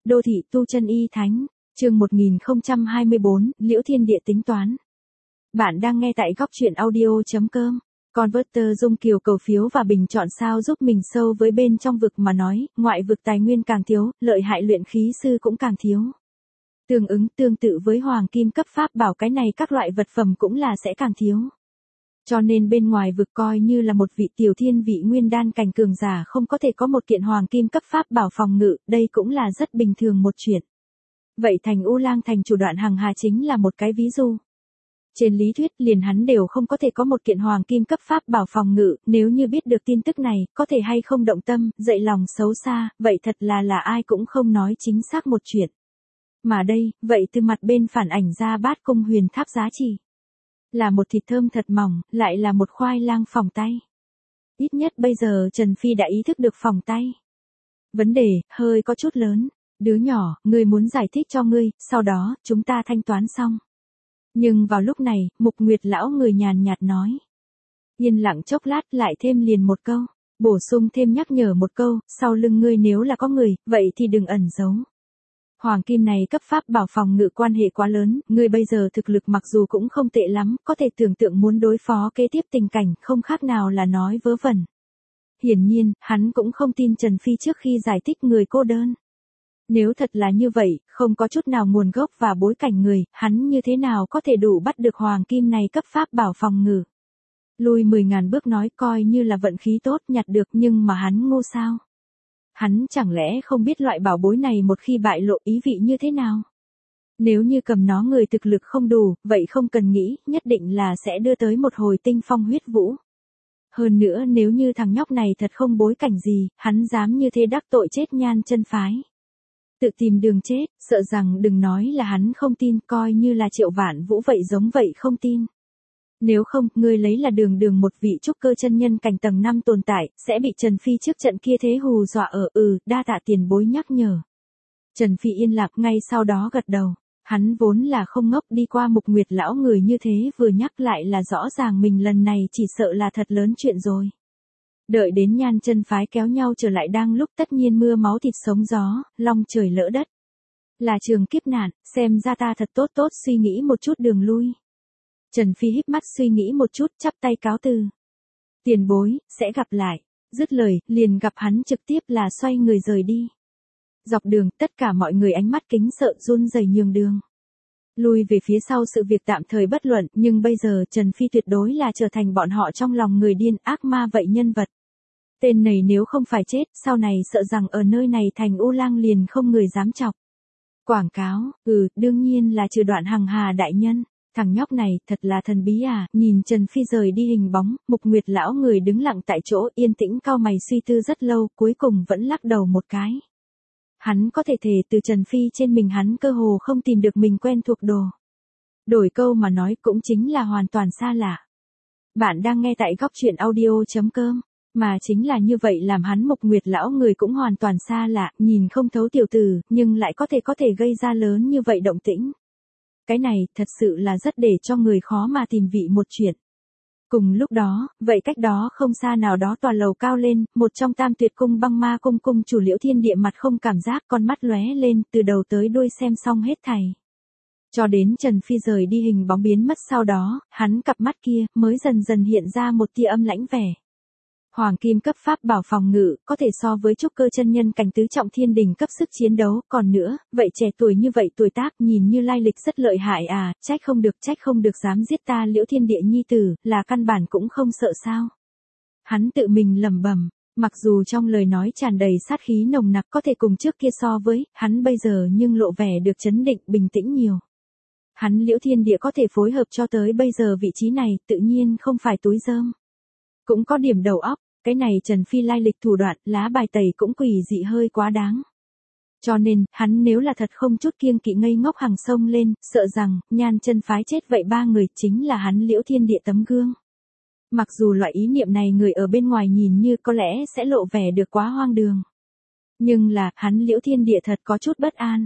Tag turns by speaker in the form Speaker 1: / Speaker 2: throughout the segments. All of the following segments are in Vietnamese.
Speaker 1: Đô thị tu chân y thánh, chương 1024, Liễu Thiên Địa tính toán. Bạn đang nghe tại góc truyện audio.com. Converter Dung Kiều cầu phiếu và bình chọn sao giúp mình sâu với bên trong vực mà nói, ngoại vực tài nguyên càng thiếu, lợi hại luyện khí sư cũng càng thiếu. Tương tự với hoàng kim cấp pháp bảo cái này các loại vật phẩm cũng là sẽ càng thiếu. Cho nên bên ngoài vực coi như là một vị tiểu thiên vị nguyên đan cảnh cường giả không có thể có một kiện hoàng kim cấp pháp bảo phòng ngự, đây cũng là rất bình thường một chuyện. Vậy thành U Lang thành chủ Đoạn Hằng Hà chính là một cái ví dụ. Trên lý thuyết liền hắn đều không có thể có một kiện hoàng kim cấp pháp bảo phòng ngự, nếu như biết được tin tức này, có thể hay không động tâm, dậy lòng xấu xa, vậy thật là ai cũng không nói chính xác một chuyện. Mà đây, vậy từ mặt bên phản ảnh ra Bát Cung Huyền Tháp giá trị. Là một thịt thơm thật mỏng, lại là một khoai lang phỏng tay. Ít nhất bây giờ Trần Phi đã ý thức được phỏng tay. Vấn đề, hơi có chút lớn. Đứa nhỏ, ngươi muốn giải thích cho ngươi, sau đó, chúng ta thanh toán xong. Nhưng vào lúc này, Mục Nguyệt lão người nhàn nhạt nói. Yên lặng chốc lát lại thêm liền một câu. Bổ sung thêm nhắc nhở một câu, sau lưng ngươi nếu là có người, vậy thì đừng ẩn giấu. Hoàng kim này cấp pháp bảo phòng ngự quan hệ quá lớn, ngươi bây giờ thực lực mặc dù cũng không tệ lắm, có thể tưởng tượng muốn đối phó kế tiếp tình cảnh, không khác nào là nói vớ vẩn. Hiển nhiên, hắn cũng không tin Trần Phi trước khi giải thích người cô đơn. Nếu thật là như vậy, không có chút nào nguồn gốc và bối cảnh người, hắn như thế nào có thể đủ bắt được hoàng kim này cấp pháp bảo phòng ngự. Lùi 10.000 bước nói coi như là vận khí tốt nhặt được nhưng mà hắn ngu sao. Hắn chẳng lẽ không biết loại bảo bối này một khi bại lộ ý vị như thế nào? Nếu như cầm nó người thực lực không đủ, vậy không cần nghĩ, nhất định là sẽ đưa tới một hồi tinh phong huyết vũ. Hơn nữa nếu như thằng nhóc này thật không bối cảnh gì, hắn dám như thế đắc tội chết Nhan chân phái. Tự tìm đường chết, sợ rằng đừng nói là hắn không tin, coi như là Triệu Vạn Vũ vậy giống vậy không tin. Nếu không, ngươi lấy là đường một vị trúc cơ chân nhân cảnh tầng 5 tồn tại, sẽ bị Trần Phi trước trận kia thế hù dọa ở đa tạ tiền bối nhắc nhở. Trần Phi yên lặng ngay sau đó gật đầu. Hắn vốn là không ngốc đi qua Mục Nguyệt lão người như thế vừa nhắc lại là rõ ràng mình lần này chỉ sợ là thật lớn chuyện rồi. Đợi đến Nhan chân phái kéo nhau trở lại đang lúc tất nhiên mưa máu thịt sống gió, long trời lỡ đất. Là trường kiếp nạn, xem ra ta thật tốt suy nghĩ một chút đường lui. Trần Phi híp mắt suy nghĩ một chút, chắp tay cáo từ. Tiền bối, sẽ gặp lại. Dứt lời, liền gặp hắn trực tiếp là xoay người rời đi. Dọc đường, tất cả mọi người ánh mắt kính sợ run rẩy nhường đường. Lui về phía sau sự việc tạm thời bất luận, nhưng bây giờ Trần Phi tuyệt đối là trở thành bọn họ trong lòng người điên ác ma vậy nhân vật. Tên này nếu không phải chết, sau này sợ rằng ở nơi này thành U Lang liền không người dám chọc. Quảng cáo, đương nhiên là trừ Đoạn Hằng Hà đại nhân. Thằng nhóc này, thật là thần bí à, nhìn Trần Phi rời đi hình bóng, Mục Nguyệt lão người đứng lặng tại chỗ yên tĩnh cau mày suy tư rất lâu, cuối cùng vẫn lắc đầu một cái. Hắn có thể thề từ Trần Phi trên mình hắn cơ hồ không tìm được mình quen thuộc đồ. Đổi câu mà nói cũng chính là hoàn toàn xa lạ. Bạn đang nghe tại góc truyện audio.com, mà chính là như vậy làm hắn Mục Nguyệt lão người cũng hoàn toàn xa lạ, nhìn không thấu tiểu tử, nhưng lại có thể gây ra lớn như vậy động tĩnh. Cái này, thật sự là rất để cho người khó mà tìm vị một chuyện. Cùng lúc đó, vậy cách đó không xa nào đó tòa lầu cao lên, một trong Tam Tuyệt Cung Băng Ma cung cung chủ Liễu Thiên Địa mặt không cảm giác, con mắt lóe lên, từ đầu tới đuôi xem xong hết thảy. Cho đến Trần Phi rời đi hình bóng biến mất sau đó, hắn cặp mắt kia, mới dần dần hiện ra một tia âm lãnh vẻ. Hoàng kim cấp pháp bảo phòng ngự, có thể so với trúc cơ chân nhân cảnh tứ trọng thiên đình cấp sức chiến đấu, còn nữa, vậy trẻ tuổi như vậy tuổi tác nhìn như lai lịch rất lợi hại à, trách không được dám giết ta Liễu Thiên Địa nhi tử, là căn bản cũng không sợ sao. Hắn tự mình lẩm bẩm, mặc dù trong lời nói tràn đầy sát khí nồng nặc có thể cùng trước kia so với, hắn bây giờ nhưng lộ vẻ được trấn định, bình tĩnh nhiều. Hắn Liễu Thiên Địa có thể phối hợp cho tới bây giờ vị trí này, tự nhiên không phải túi rơm. Cũng có điểm đầu óc. Cái này Trần Phi lai lịch thủ đoạn, lá bài tẩy cũng quỷ dị hơi quá đáng. Cho nên, hắn nếu là thật không chút kiêng kỵ ngây ngốc hàng sông lên, sợ rằng, Nhan chân phái chết vậy ba người chính là hắn Liễu Thiên Địa tấm gương. Mặc dù loại ý niệm này người ở bên ngoài nhìn như có lẽ sẽ lộ vẻ được quá hoang đường. Nhưng là, hắn Liễu Thiên Địa thật có chút bất an.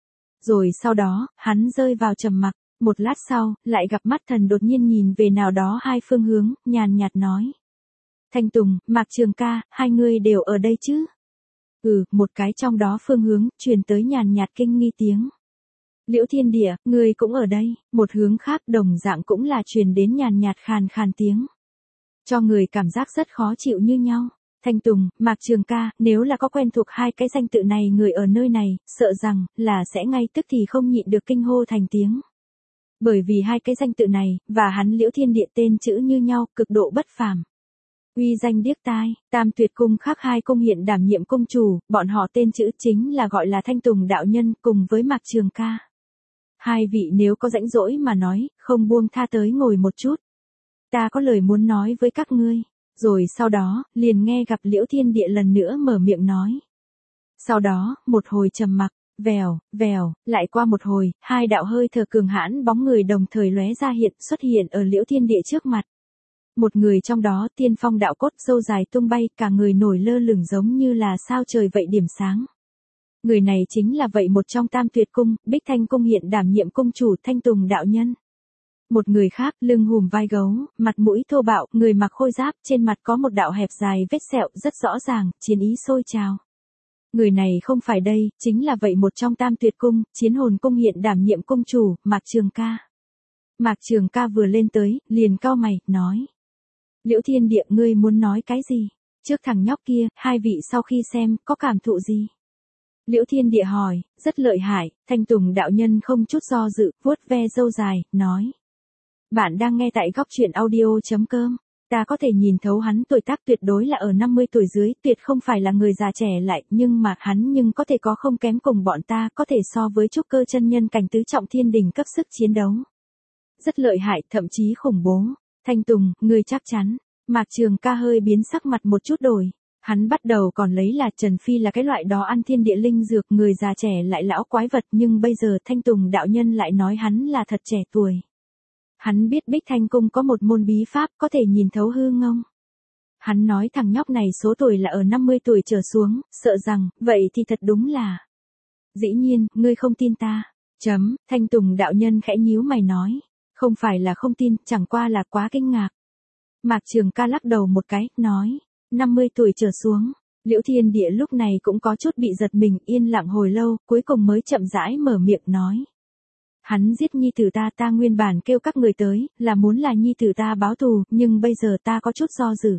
Speaker 1: Rồi sau đó, hắn rơi vào trầm mặc, một lát sau, lại gặp mắt thần đột nhiên nhìn về nào đó hai phương hướng, nhàn nhạt nói. Thanh Tùng, Mạc Trường ca, hai người đều ở đây chứ? Một cái trong đó phương hướng, truyền tới nhàn nhạt kinh nghi tiếng. Liễu Thiên Địa, ngươi cũng ở đây, một hướng khác đồng dạng cũng là truyền đến nhàn nhạt khàn khàn tiếng. Cho người cảm giác rất khó chịu như nhau. Thanh Tùng, Mạc Trường ca, nếu là có quen thuộc hai cái danh tự này người ở nơi này, sợ rằng, là sẽ ngay tức thì không nhịn được kinh hô thành tiếng. Bởi vì hai cái danh tự này, và hắn Liễu Thiên Địa tên chữ như nhau, cực độ bất phàm. Uy danh điếc tai, Tam Tuyệt Cung khác hai cung hiện đảm nhiệm cung chủ, bọn họ tên chữ chính là gọi là Thanh Tùng đạo nhân cùng với Mạc Trường ca. Hai vị nếu có rãnh rỗi mà nói, không buông tha tới ngồi một chút. Ta có lời muốn nói với các ngươi. Rồi sau đó, liền nghe gặp Liễu Thiên Địa lần nữa mở miệng nói. Sau đó, một hồi trầm mặc, vèo, vèo, lại qua một hồi, hai đạo hơi thở cường hãn bóng người đồng thời lóe ra xuất hiện ở Liễu Thiên Địa trước mặt. Một người trong đó tiên phong đạo cốt râu dài tung bay, cả người nổi lơ lửng giống như là sao trời vậy điểm sáng. Người này chính là vậy một trong Tam Tuyệt Cung, Bích Thanh Cung hiện đảm nhiệm cung chủ Thanh Tùng đạo nhân. Một người khác, lưng hùm vai gấu, mặt mũi thô bạo, người mặc khôi giáp, trên mặt có một đạo hẹp dài vết sẹo rất rõ ràng, chiến ý sôi trào. Người này không phải đây, chính là vậy một trong Tam Tuyệt Cung, Chiến Hồn Cung hiện đảm nhiệm cung chủ, Mạc Trường ca. Mạc Trường ca vừa lên tới, liền cau mày, nói. Liễu Thiên Địa, ngươi muốn nói cái gì? Trước thằng nhóc kia, hai vị sau khi xem, có cảm thụ gì? Liễu Thiên Địa hỏi, rất lợi hại, Thanh Tùng đạo nhân không chút do dự, vuốt ve râu dài, nói. Bạn đang nghe tại góc truyện audio.com. Ta có thể nhìn thấu hắn tuổi tác tuyệt đối là ở 50 tuổi dưới, tuyệt không phải là người già trẻ lại, nhưng mà hắn có thể có không kém cùng bọn ta, có thể so với trúc cơ chân nhân cảnh tứ trọng thiên đỉnh cấp sức chiến đấu. Rất lợi hại, thậm chí khủng bố. Thanh Tùng, ngươi chắc chắn. Mạc Trường ca hơi biến sắc mặt một chút đổi. Hắn bắt đầu còn lấy là Trần Phi là cái loại đó ăn thiên địa linh dược, người già trẻ lại lão quái vật, nhưng bây giờ Thanh Tùng đạo nhân lại nói hắn là thật trẻ tuổi. Hắn biết Bích Thanh Cung có một môn bí pháp có thể nhìn thấu hư ngông. Hắn nói thằng nhóc này số tuổi là ở 50 tuổi trở xuống, sợ rằng, vậy thì thật đúng là. Dĩ nhiên, ngươi không tin ta. Thanh Tùng đạo nhân khẽ nhíu mày nói. Không phải là không tin, chẳng qua là quá kinh ngạc. Mạc Trường ca lắc đầu một cái, nói. 50 tuổi trở xuống. Liễu Thiên Địa lúc này cũng có chút bị giật mình, yên lặng hồi lâu, cuối cùng mới chậm rãi mở miệng nói. Hắn giết nhi tử ta nguyên bản kêu các người tới, là muốn là nhi tử ta báo thù, nhưng bây giờ ta có chút do dự.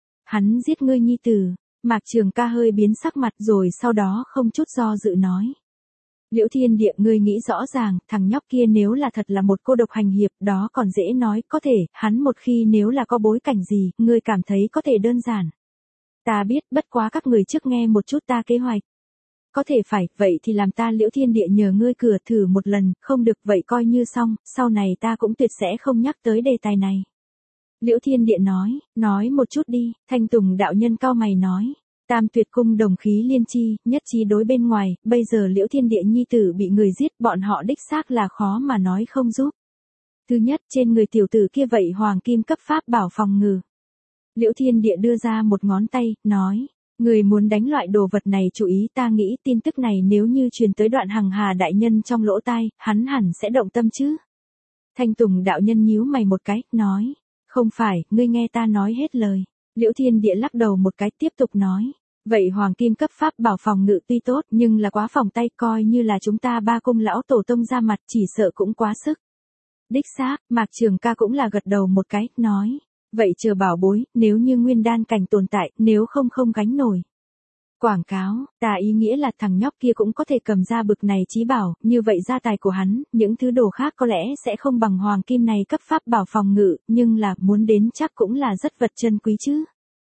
Speaker 1: Hắn giết ngươi nhi tử. Mạc Trường ca hơi biến sắc mặt rồi sau đó không chút do dự nói. Liễu Thiên Địa, ngươi nghĩ rõ ràng, thằng nhóc kia nếu là thật là một cô độc hành hiệp, đó còn dễ nói, có thể, hắn một khi nếu là có bối cảnh gì, ngươi cảm thấy có thể đơn giản. Ta biết, bất quá các người trước nghe một chút ta kế hoạch. Có thể phải, vậy thì làm ta Liễu Thiên Địa nhờ ngươi cửa thử một lần, không được vậy coi như xong, sau này ta cũng tuyệt sẽ không nhắc tới đề tài này. Liễu Thiên Địa nói một chút đi, Thanh Tùng đạo nhân cau mày nói. Tam Tuyệt Cung đồng khí liên chi, nhất trí đối bên ngoài, bây giờ Liễu Thiên Địa nhi tử bị người giết, bọn họ đích xác là khó mà nói không giúp. Thứ nhất, trên người tiểu tử kia vậy hoàng kim cấp pháp bảo phòng ngự. Liễu Thiên Địa đưa ra một ngón tay, nói. Người muốn đánh loại đồ vật này chú ý, ta nghĩ tin tức này nếu như truyền tới Đoạn Hằng Hà đại nhân trong lỗ tai, hắn hẳn sẽ động tâm chứ. Thanh Tùng đạo nhân nhíu mày một cái, nói. Không phải, ngươi nghe ta nói hết lời. Liễu Thiên Địa lắc đầu một cái tiếp tục nói. Vậy hoàng kim cấp pháp bảo phòng ngự tuy tốt nhưng là quá phòng tay, coi như là chúng ta ba cung lão tổ tông ra mặt chỉ sợ cũng quá sức. Đích xác, Mạc Trường ca cũng là gật đầu một cái, nói. Vậy chờ bảo bối, nếu như nguyên đan cảnh tồn tại, nếu không gánh nổi. Quảng cáo, ta ý nghĩa là thằng nhóc kia cũng có thể cầm ra bực này chí bảo, như vậy gia tài của hắn, những thứ đồ khác có lẽ sẽ không bằng hoàng kim này cấp pháp bảo phòng ngự, nhưng là muốn đến chắc cũng là rất vật chân quý chứ.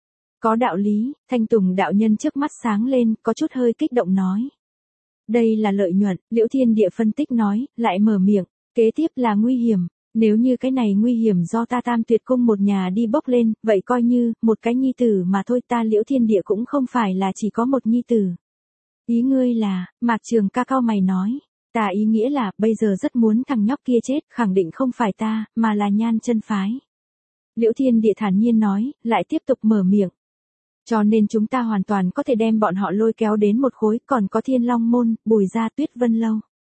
Speaker 1: Có đạo lý, Thanh Tùng đạo nhân trước mắt sáng lên, có chút hơi kích động nói. Đây là lợi nhuận, Liễu Thiên Địa phân tích nói, lại mở miệng, kế tiếp là nguy hiểm. Nếu như cái này nguy hiểm do ta Tam Tuyệt Cung một nhà đi bốc lên, vậy coi như, một cái nhi tử mà thôi, ta Liễu Thiên Địa cũng không phải là chỉ có một nhi tử. Ý ngươi là, Mạc Trường ca cau mày nói, ta ý nghĩa là, bây giờ rất muốn thằng nhóc kia chết, khẳng định không phải ta, mà là Nhan chân phái. Liễu Thiên Địa thản nhiên nói, lại tiếp tục mở miệng. Cho nên chúng ta hoàn toàn có thể đem bọn họ lôi kéo đến một khối, còn có Thiên Long Môn, Bùi Gia, Tuyết Vân Lâu.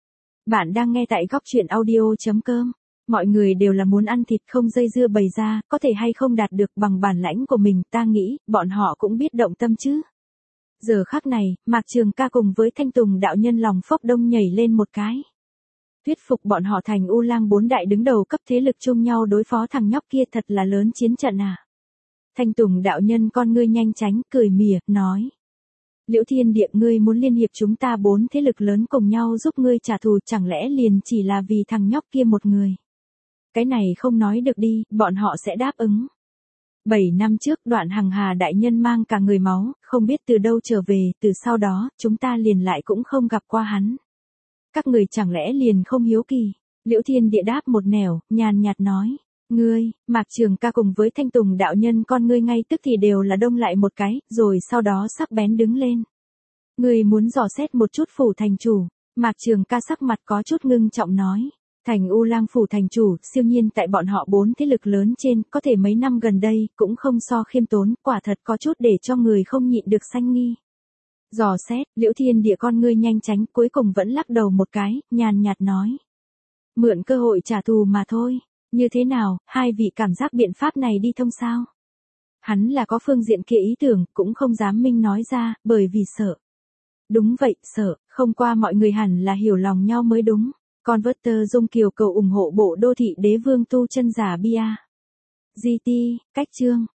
Speaker 1: Bạn đang nghe tại góc truyện audio.com. Mọi người đều là muốn ăn thịt không dây dưa bày ra, có thể hay không đạt được bằng bản lãnh của mình, ta nghĩ, bọn họ cũng biết động tâm chứ. Giờ khắc này, Mạc Trường Ca cùng với Thanh Tùng đạo nhân lòng phốc đông nhảy lên một cái. Thuyết phục bọn họ thành U Lang 4 đại đứng đầu cấp thế lực chung nhau đối phó thằng nhóc kia thật là lớn chiến trận à. Thanh Tùng đạo nhân con ngươi nhanh tránh, cười mỉa, nói. Liễu Thiên Địa, ngươi muốn liên hiệp chúng ta 4 thế lực lớn cùng nhau giúp ngươi trả thù, chẳng lẽ liền chỉ là vì thằng nhóc kia một người. Cái này không nói được đi, bọn họ sẽ đáp ứng. 7 năm trước Đoạn Hằng Hà đại nhân mang cả người máu, không biết từ đâu trở về, từ sau đó, chúng ta liền lại cũng không gặp qua hắn. Các người chẳng lẽ liền không hiếu kỳ. Liễu Thiên Địa đáp một nẻo, nhàn nhạt nói. Ngươi, Mạc Trường Ca cùng với Thanh Tùng đạo nhân con ngươi ngay tức thì đều là đông lại một cái, rồi sau đó sắc bén đứng lên. Ngươi muốn dò xét một chút phủ thành chủ. Mạc Trường Ca sắc mặt có chút ngưng trọng nói. Thành U Lang phủ thành chủ, siêu nhiên tại bọn họ 4 thế lực lớn trên, có thể mấy năm gần đây, cũng không so khiêm tốn, quả thật có chút để cho người không nhịn được sanh nghi. Dò xét, Liễu Thiên Địa con ngươi nhanh tránh, cuối cùng vẫn lắc đầu một cái, nhàn nhạt nói. Mượn cơ hội trả thù mà thôi. Như thế nào, hai vị cảm giác biện pháp này đi thông sao? Hắn là có phương diện kia ý tưởng, cũng không dám minh nói ra, bởi vì sợ. Đúng vậy, sợ, không qua mọi người hẳn là hiểu lòng nhau mới đúng. Converter Dung Kiều cầu ủng hộ bộ đô thị đế vương tu chân giả bia. GT, cách chương.